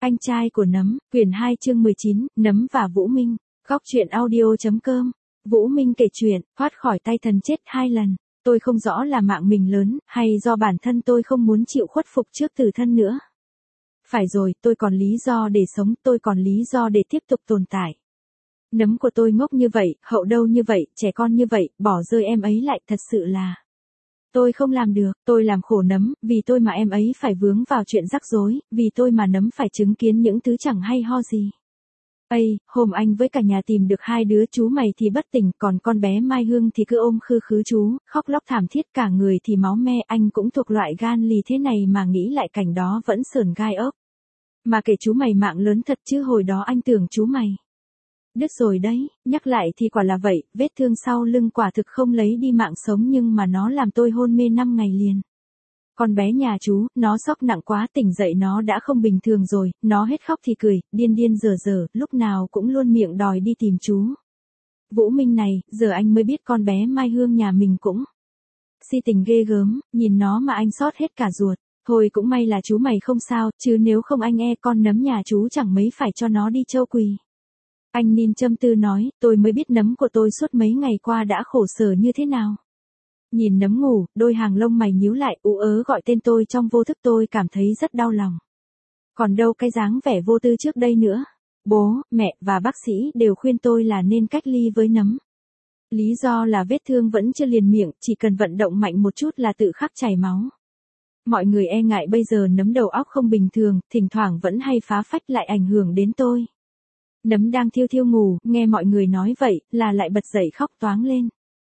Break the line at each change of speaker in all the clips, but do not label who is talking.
Anh trai của nấm, quyển 2 chương 19, nấm và Vũ Minh. Góc truyện audio.com. Vũ Minh kể chuyện, thoát khỏi tay thần chết 2 lần. Tôi không rõ là mạng mình lớn, hay do bản thân tôi không muốn chịu khuất phục trước tử thân nữa. Phải rồi, tôi còn lý do để sống, tôi còn lý do để tiếp tục tồn tại. Nấm của tôi ngốc như vậy, hậu đâu như vậy, trẻ con như vậy, bỏ rơi em ấy lại, thật sự là... Tôi không làm được, tôi làm khổ nấm, vì tôi mà em ấy phải vướng vào chuyện rắc rối, vì tôi mà nấm phải chứng kiến những thứ chẳng hay ho gì. Ây, hôm anh với cả nhà tìm được 2 đứa chú mày thì bất tỉnh, còn con bé Mai Hương thì cứ ôm khư khứ chú, khóc lóc thảm thiết cả người thì máu me, anh cũng thuộc loại gan lì thế này mà nghĩ lại cảnh đó vẫn sởn gai ốc. Mà kể chú mày mạng lớn thật chứ hồi đó anh tưởng chú mày đứt rồi đấy, nhắc lại thì quả là vậy, vết thương sau lưng quả thực không lấy đi mạng sống nhưng mà nó làm tôi hôn mê 5 ngày liền. Con bé nhà chú, nó sốc nặng quá tỉnh dậy nó đã không bình thường rồi, nó hết khóc thì cười, điên điên dở dở, lúc nào cũng luôn miệng đòi đi tìm chú. Vũ Minh này, giờ anh mới biết con bé Mai Hương nhà mình cũng si tình ghê gớm, nhìn nó mà anh xót hết cả ruột. Thôi cũng may là chú mày không sao, chứ nếu không anh con nấm nhà chú chẳng mấy phải cho nó đi châu quỳ. Anh Ninh châm tư nói, tôi mới biết nấm của tôi suốt mấy ngày qua đã khổ sở như thế nào. Nhìn nấm ngủ, đôi hàng lông mày nhíu lại, ú ớ gọi tên tôi trong vô thức tôi cảm thấy rất đau lòng. Còn đâu cái dáng vẻ vô tư trước đây nữa. Bố, mẹ và bác sĩ đều khuyên tôi là nên cách ly với nấm. Lý do là vết thương vẫn chưa liền miệng, chỉ cần vận động mạnh một chút là tự khắc chảy máu. Mọi người e ngại bây giờ nấm đầu óc không bình thường, thỉnh thoảng vẫn hay phá phách lại ảnh hưởng đến tôi. Nấm đang thiêu thiêu ngủ, nghe mọi người nói vậy, là lại bật dậy khóc toáng lên.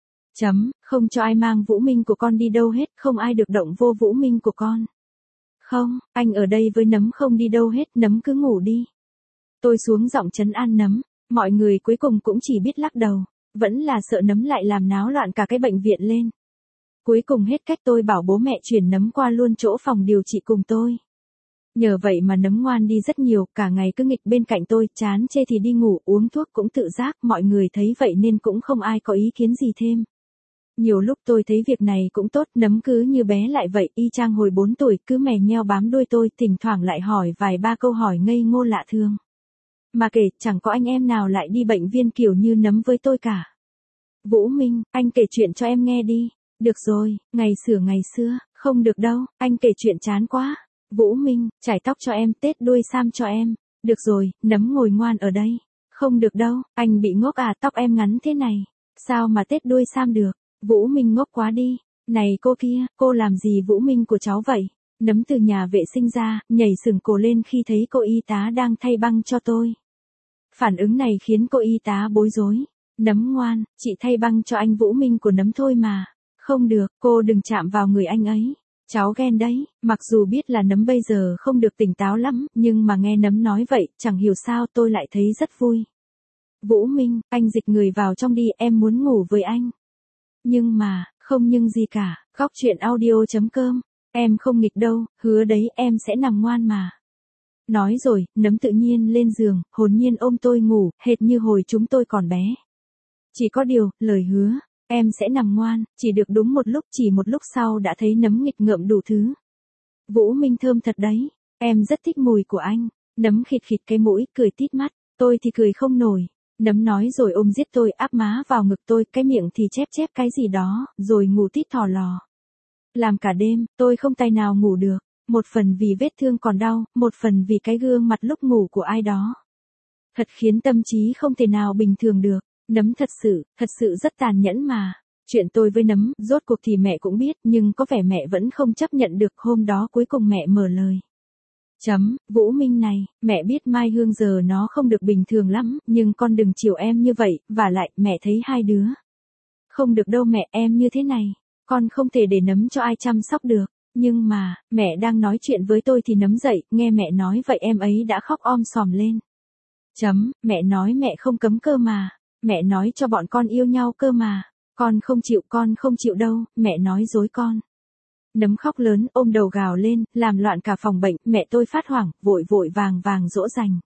Không cho ai mang Vũ Minh của con đi đâu hết, không ai được động vô Vũ Minh của con. Không, anh ở đây với nấm không đi đâu hết, nấm cứ ngủ đi. Tôi xuống giọng trấn an nấm, mọi người cuối cùng cũng chỉ biết lắc đầu, vẫn là sợ nấm lại làm náo loạn cả cái bệnh viện lên. Cuối cùng hết cách tôi bảo bố mẹ chuyển nấm qua luôn chỗ phòng điều trị cùng tôi. Nhờ vậy mà nấm ngoan đi rất nhiều, cả ngày cứ nghịch bên cạnh tôi, chán chê thì đi ngủ, uống thuốc cũng tự giác, mọi người thấy vậy nên cũng không ai có ý kiến gì thêm. Nhiều lúc tôi thấy việc này cũng tốt, nấm cứ như bé lại vậy, y chang hồi 4 tuổi, cứ mè nheo bám đuôi tôi, thỉnh thoảng lại hỏi vài ba câu hỏi ngây ngô lạ thường. Mà kể, chẳng có anh em nào lại đi bệnh viện kiểu như nấm với tôi cả. Vũ Minh, anh kể chuyện cho em nghe đi. Được rồi, ngày xưa, không được đâu, anh kể chuyện chán quá. Vũ Minh, chải tóc cho em, tết đuôi sam cho em. Được rồi, nấm ngồi ngoan ở đây. Không được đâu, anh bị ngốc à, tóc em ngắn thế này. Sao mà tết đuôi sam được? Vũ Minh ngốc quá đi. Này cô kia, cô làm gì Vũ Minh của cháu vậy? Nấm từ nhà vệ sinh ra, nhảy sừng cổ lên khi thấy cô y tá đang thay băng cho tôi. Phản ứng này khiến cô y tá bối rối. Nấm ngoan, chị thay băng cho anh Vũ Minh của nấm thôi mà. Không được, cô đừng chạm vào người anh ấy. Cháu ghen đấy, mặc dù biết là nấm bây giờ không được tỉnh táo lắm, nhưng mà nghe nấm nói vậy, chẳng hiểu sao tôi lại thấy rất vui. Vũ Minh, anh dịch người vào trong đi, em muốn ngủ với anh. Nhưng mà, không nhưng gì cả, góc truyện audio.com, em không nghịch đâu, hứa đấy em sẽ nằm ngoan mà. Nói rồi, nấm tự nhiên lên giường, hồn nhiên ôm tôi ngủ, hệt như hồi chúng tôi còn bé. Chỉ có điều, lời hứa, em sẽ nằm ngoan, chỉ được đúng một lúc, chỉ một lúc sau đã thấy nấm nghịch ngợm đủ thứ. Vũ Minh thơm thật đấy, em rất thích mùi của anh. Nấm khịt khịt cái mũi, cười tít mắt, tôi thì cười không nổi. Nấm nói rồi ôm giết tôi, áp má vào ngực tôi, cái miệng thì chép chép cái gì đó, rồi ngủ tít thò lò. Làm cả đêm, tôi không tài nào ngủ được, một phần vì vết thương còn đau, một phần vì cái gương mặt lúc ngủ của ai đó. Thật khiến tâm trí không thể nào bình thường được. Nấm thật sự rất tàn nhẫn mà. Chuyện tôi với nấm, rốt cuộc thì mẹ cũng biết, nhưng có vẻ mẹ vẫn không chấp nhận được, hôm đó cuối cùng mẹ mở lời. Vũ Minh này, mẹ biết Mai Hương giờ nó không được bình thường lắm, nhưng con đừng chiều em như vậy, và lại, mẹ thấy 2 đứa. Không được đâu mẹ, em như thế này, con không thể để nấm cho ai chăm sóc được. Nhưng mà, mẹ đang nói chuyện với tôi thì nấm dậy, nghe mẹ nói vậy em ấy đã khóc om sòm lên. Mẹ nói mẹ không cấm cơ mà. Mẹ nói cho bọn con yêu nhau cơ mà. Con không chịu đâu, mẹ nói dối con. Nấm khóc lớn, ôm đầu gào lên, làm loạn cả phòng bệnh, mẹ tôi phát hoảng, vội vàng dỗ dành.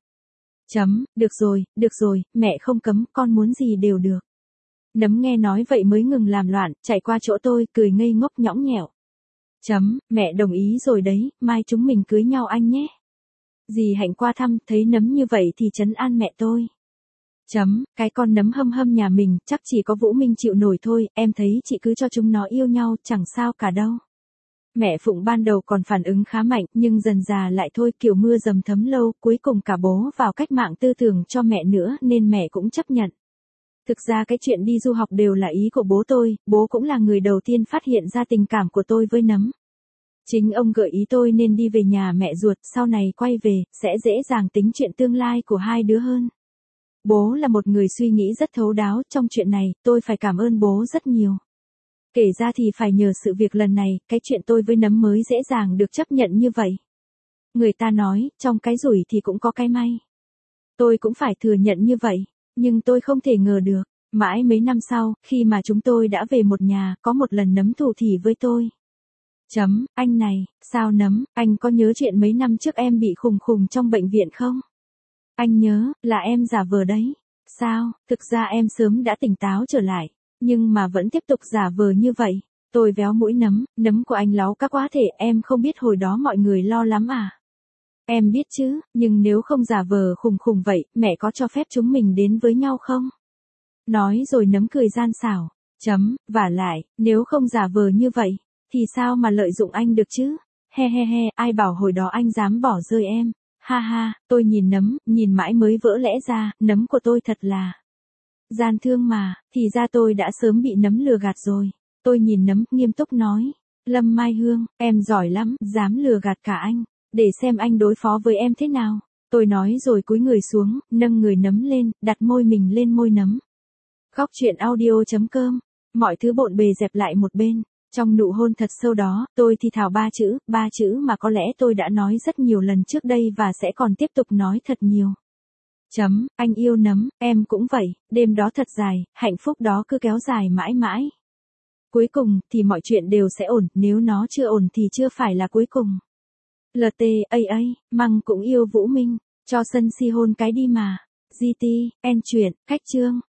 Được rồi, mẹ không cấm, con muốn gì đều được. Nấm nghe nói vậy mới ngừng làm loạn, chạy qua chỗ tôi, cười ngây ngốc nhõng nhẽo. Mẹ đồng ý rồi đấy, mai chúng mình cưới nhau anh nhé. Dì Hạnh qua thăm, thấy nấm như vậy thì trấn an mẹ tôi. Cái con nấm hâm hâm nhà mình, chắc chỉ có Vũ Minh chịu nổi thôi, em thấy chị cứ cho chúng nó yêu nhau, chẳng sao cả đâu. Mẹ Phụng ban đầu còn phản ứng khá mạnh, nhưng dần dà lại thôi, kiểu mưa dầm thấm lâu, cuối cùng cả bố vào cách mạng tư tưởng cho mẹ nữa nên mẹ cũng chấp nhận. Thực ra cái chuyện đi du học đều là ý của bố tôi, bố cũng là người đầu tiên phát hiện ra tình cảm của tôi với nấm. Chính ông gợi ý tôi nên đi về nhà mẹ ruột, sau này quay về, sẽ dễ dàng tính chuyện tương lai của hai đứa hơn. Bố là một người suy nghĩ rất thấu đáo, trong chuyện này, tôi phải cảm ơn bố rất nhiều. Kể ra thì phải nhờ sự việc lần này, cái chuyện tôi với nấm mới dễ dàng được chấp nhận như vậy. Người ta nói, trong cái rủi thì cũng có cái may. Tôi cũng phải thừa nhận như vậy, nhưng tôi không thể ngờ được. Mãi mấy năm sau, khi mà chúng tôi đã về một nhà, có một lần nấm thủ thỉ với tôi. Anh này, sao nấm, anh có nhớ chuyện mấy năm trước em bị khùng khùng trong bệnh viện không? Anh nhớ, là em giả vờ đấy. Sao, thực ra em sớm đã tỉnh táo trở lại, nhưng mà vẫn tiếp tục giả vờ như vậy. Tôi véo mũi nấm của anh láu cá quá thể, em không biết hồi đó mọi người lo lắm à? Em biết chứ, nhưng nếu không giả vờ khùng khùng vậy, mẹ có cho phép chúng mình đến với nhau không? Nói rồi nấm cười gian xảo. Vả lại, nếu không giả vờ như vậy, thì sao mà lợi dụng anh được chứ? He, ai bảo hồi đó anh dám bỏ rơi em? Ha ha, tôi nhìn nấm, nhìn mãi mới vỡ lẽ ra, nấm của tôi thật là gian thương mà, thì ra tôi đã sớm bị nấm lừa gạt rồi. Tôi nhìn nấm, nghiêm túc nói, Lâm Mai Hương, em giỏi lắm, dám lừa gạt cả anh, để xem anh đối phó với em thế nào. Tôi nói rồi cúi người xuống, nâng người nấm lên, đặt môi mình lên môi nấm. Góc truyện audio.com, mọi thứ bộn bề dẹp lại một bên. Trong nụ hôn thật sâu đó, tôi thì thào ba chữ mà có lẽ tôi đã nói rất nhiều lần trước đây và sẽ còn tiếp tục nói thật nhiều. Anh yêu nấm, em cũng vậy, đêm đó thật dài, hạnh phúc đó cứ kéo dài mãi mãi. Cuối cùng, thì mọi chuyện đều sẽ ổn, nếu nó chưa ổn thì chưa phải là cuối cùng. LTAA, Măng cũng yêu Vũ Minh, cho sân si hôn cái đi mà. GT, N truyện, Khách chương.